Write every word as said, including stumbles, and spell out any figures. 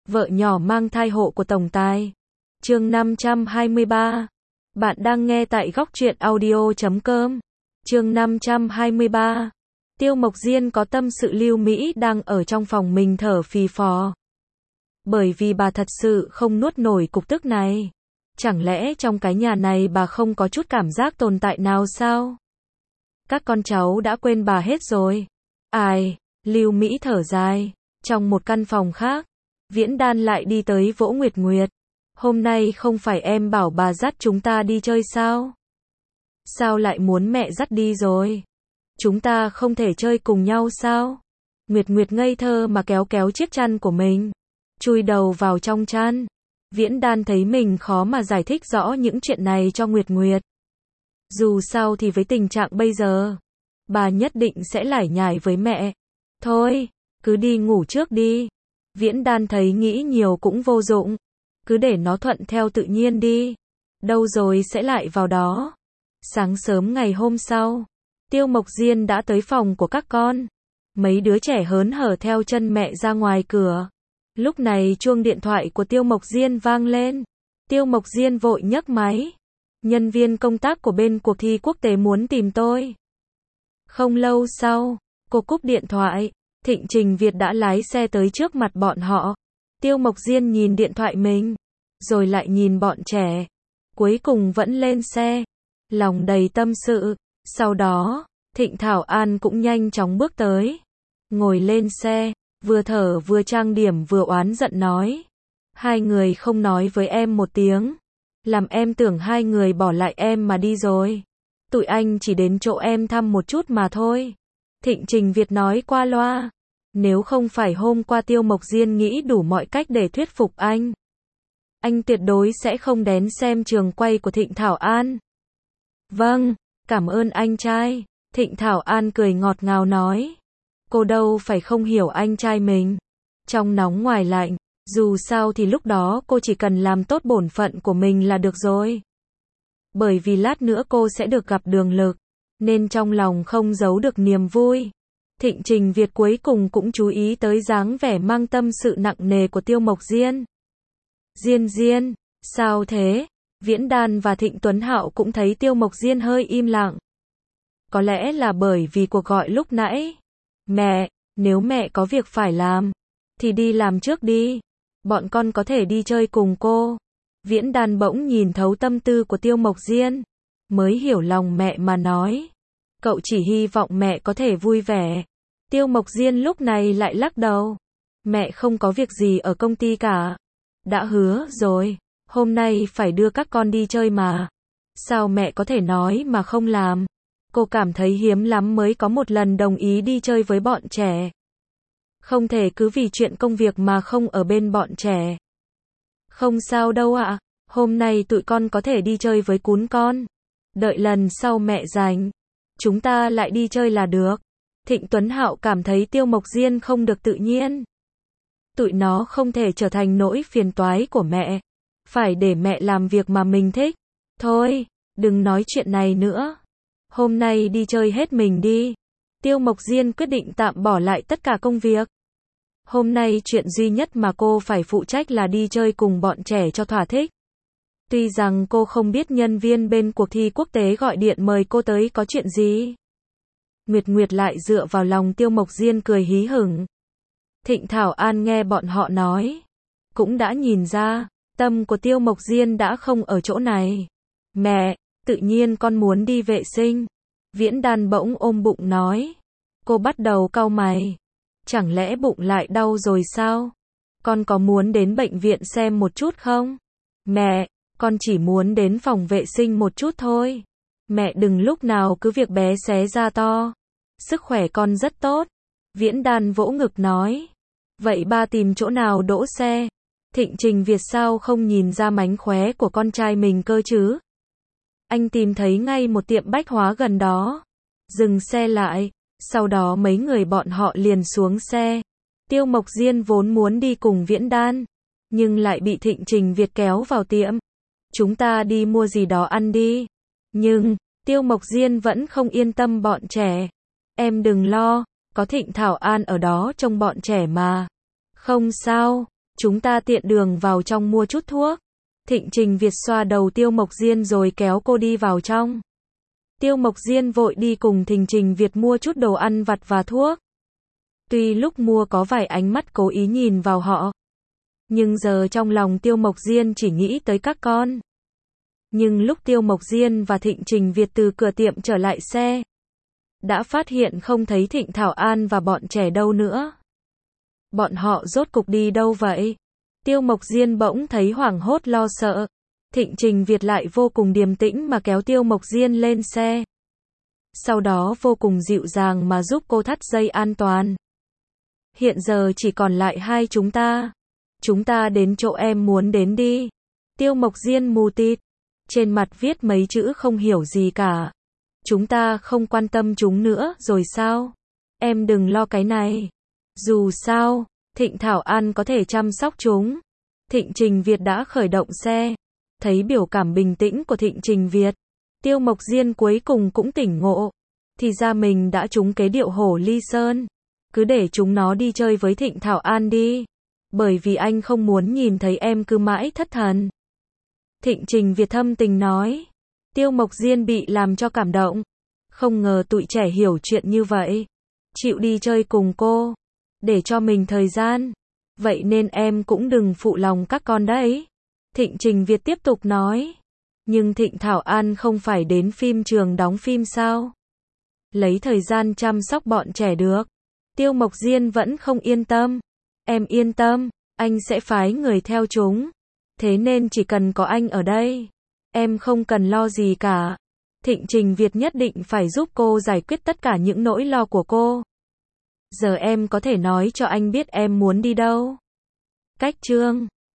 Vợ nhỏ mang thai hộ của tổng tài. Chương năm trăm hai mươi ba. Bạn đang nghe tại góc truyện audio chấm com. Chương năm trăm hai mươi ba. Tiêu Mộc Diên có tâm sự Lưu Mỹ đang ở trong phòng mình thở phì phò. Bởi vì bà thật sự không nuốt nổi cục tức này. Chẳng lẽ trong cái nhà này bà không có chút cảm giác tồn tại nào sao? Các con cháu đã quên bà hết rồi. Ai? Lưu Mỹ thở dài. Trong một căn phòng khác, Viễn Đan lại đi tới vỗ Nguyệt Nguyệt. Hôm nay không phải em bảo bà dắt chúng ta đi chơi sao? Sao lại muốn mẹ dắt đi rồi? Chúng ta không thể chơi cùng nhau sao? Nguyệt Nguyệt ngây thơ mà kéo kéo chiếc chăn của mình, chui đầu vào trong chăn. Viễn Đan thấy mình khó mà giải thích rõ những chuyện này cho Nguyệt Nguyệt. Dù sao thì với tình trạng bây giờ, bà nhất định sẽ lải nhải với mẹ. Thôi, cứ đi ngủ trước đi. Viễn Đan thấy nghĩ nhiều cũng vô dụng. Cứ để nó thuận theo tự nhiên đi. Đâu rồi sẽ lại vào đó. Sáng sớm ngày hôm sau, Tiêu Mộc Diên đã tới phòng của các con. Mấy đứa trẻ hớn hở theo chân mẹ ra ngoài cửa. Lúc này chuông điện thoại của Tiêu Mộc Diên vang lên. Tiêu Mộc Diên vội nhấc máy. Nhân viên công tác của bên cuộc thi quốc tế muốn tìm tôi. Không lâu sau, cô cúp điện thoại. Thịnh Trình Việt đã lái xe tới trước mặt bọn họ. Tiêu Mộc Diên nhìn điện thoại mình, rồi lại nhìn bọn trẻ. Cuối cùng vẫn lên xe, lòng đầy tâm sự. Sau đó, Thịnh Thảo An cũng nhanh chóng bước tới. Ngồi lên xe, vừa thở vừa trang điểm vừa oán giận nói. Hai người không nói với em một tiếng. Làm em tưởng hai người bỏ lại em mà đi rồi. Tụi anh chỉ đến chỗ em thăm một chút mà thôi. Thịnh Trình Việt nói qua loa. Nếu không phải hôm qua Tiêu Mộc Diên nghĩ đủ mọi cách để thuyết phục anh, anh tuyệt đối sẽ không đến xem trường quay của Thịnh Thảo An. Vâng, cảm ơn anh trai. Thịnh Thảo An cười ngọt ngào nói. Cô đâu phải không hiểu anh trai mình. Trong nóng ngoài lạnh, dù sao thì lúc đó cô chỉ cần làm tốt bổn phận của mình là được rồi. Bởi vì lát nữa cô sẽ được gặp Đường Lực, nên trong lòng không giấu được niềm vui. Thịnh Trình Việt cuối cùng cũng chú ý tới dáng vẻ mang tâm sự nặng nề của Tiêu Mộc Diên. Diên Diên, sao thế? Viễn Đan và Thịnh Tuấn Hạo cũng thấy Tiêu Mộc Diên hơi im lặng. Có lẽ là bởi vì cuộc gọi lúc nãy. Mẹ, nếu mẹ có việc phải làm, thì đi làm trước đi. Bọn con có thể đi chơi cùng cô. Viễn Đan bỗng nhìn thấu tâm tư của Tiêu Mộc Diên, mới hiểu lòng mẹ mà nói. Cậu chỉ hy vọng mẹ có thể vui vẻ. Tiêu Mộc Diên lúc này lại lắc đầu. Mẹ không có việc gì ở công ty cả. Đã hứa rồi, hôm nay phải đưa các con đi chơi mà. Sao mẹ có thể nói mà không làm? Cô cảm thấy hiếm lắm mới có một lần đồng ý đi chơi với bọn trẻ. Không thể cứ vì chuyện công việc mà không ở bên bọn trẻ. Không sao đâu ạ, hôm nay tụi con có thể đi chơi với cún con. Đợi lần sau mẹ rảnh, chúng ta lại đi chơi là được. Thịnh Tuấn Hạo cảm thấy Tiêu Mộc Diên không được tự nhiên. Tụi nó không thể trở thành nỗi phiền toái của mẹ. Phải để mẹ làm việc mà mình thích. Thôi, đừng nói chuyện này nữa. Hôm nay đi chơi hết mình đi. Tiêu Mộc Diên quyết định tạm bỏ lại tất cả công việc. Hôm nay chuyện duy nhất mà cô phải phụ trách là đi chơi cùng bọn trẻ cho thỏa thích. Tuy rằng cô không biết nhân viên bên cuộc thi quốc tế gọi điện mời cô tới có chuyện gì. Nguyệt Nguyệt lại dựa vào lòng Tiêu Mộc Diên cười hí hửng. Thịnh Thảo An nghe bọn họ nói, cũng đã nhìn ra, tâm của Tiêu Mộc Diên đã không ở chỗ này. Mẹ, tự nhiên con muốn đi vệ sinh. Viễn Đan bỗng ôm bụng nói. Cô bắt đầu cau mày. Chẳng lẽ bụng lại đau rồi sao? Con có muốn đến bệnh viện xem một chút không? Mẹ, con chỉ muốn đến phòng vệ sinh một chút thôi. Mẹ đừng lúc nào cứ việc bé xé ra to. Sức khỏe con rất tốt. Viễn Đan vỗ ngực nói. Vậy ba tìm chỗ nào đỗ xe? Thịnh Trình Việt sao không nhìn ra mánh khóe của con trai mình cơ chứ? Anh tìm thấy ngay một tiệm bách hóa gần đó. Dừng xe lại. Sau đó mấy người bọn họ liền xuống xe. Tiêu Mộc Diên vốn muốn đi cùng Viễn Đan, nhưng lại bị Thịnh Trình Việt kéo vào tiệm. Chúng ta đi mua gì đó ăn đi. Nhưng, Tiêu Mộc Diên vẫn không yên tâm bọn trẻ. Em đừng lo, có Thịnh Thảo An ở đó trông bọn trẻ mà. Không sao, Chúng ta tiện đường vào trong mua chút thuốc. Thịnh Trình Việt xoa đầu Tiêu Mộc Diên rồi kéo cô đi vào trong. Tiêu Mộc Diên vội đi cùng Thịnh Trình Việt mua chút đồ ăn vặt và thuốc. Tuy lúc mua có vài ánh mắt cố ý nhìn vào họ, nhưng giờ trong lòng Tiêu Mộc Diên chỉ nghĩ tới các con. Nhưng lúc Tiêu Mộc Diên và Thịnh Trình Việt từ cửa tiệm trở lại xe, đã phát hiện không thấy Thịnh Thảo An và bọn trẻ đâu nữa. Bọn họ rốt cục đi đâu vậy? Tiêu Mộc Diên bỗng thấy hoảng hốt lo sợ. Thịnh Trình Việt lại vô cùng điềm tĩnh mà kéo Tiêu Mộc Diên lên xe. Sau đó vô cùng dịu dàng mà giúp cô thắt dây an toàn. Hiện giờ chỉ còn lại hai chúng ta. Chúng ta đến chỗ em muốn đến đi. Tiêu Mộc Diên mù tịt. Trên mặt viết mấy chữ không hiểu gì cả. Chúng ta không quan tâm chúng nữa rồi sao? Em đừng lo cái này. Dù sao, Thịnh Thảo An có thể chăm sóc chúng. Thịnh Trình Việt đã khởi động xe. Thấy biểu cảm bình tĩnh của Thịnh Trình Việt, Tiêu Mộc Diên cuối cùng cũng tỉnh ngộ. Thì ra mình đã trúng kế điệu hổ ly sơn. Cứ để chúng nó đi chơi với Thịnh Thảo An đi. Bởi vì anh không muốn nhìn thấy em cứ mãi thất thần. Thịnh Trình Việt thâm tình nói. Tiêu Mộc Diên bị làm cho cảm động. Không ngờ tụi trẻ hiểu chuyện như vậy. Chịu đi chơi cùng cô. Để cho mình thời gian. Vậy nên em cũng đừng phụ lòng các con đấy. Thịnh Trình Việt tiếp tục nói. Nhưng Thịnh Thảo An không phải đến phim trường đóng phim sao? Lấy thời gian chăm sóc bọn trẻ được. Tiêu Mộc Diên vẫn không yên tâm. Em yên tâm, anh sẽ phái người theo chúng. Thế nên chỉ cần có anh ở đây, em không cần lo gì cả. Thịnh Trình Việt nhất định phải giúp cô giải quyết tất cả những nỗi lo của cô. Giờ em có thể nói cho anh biết em muốn đi đâu. Cách chương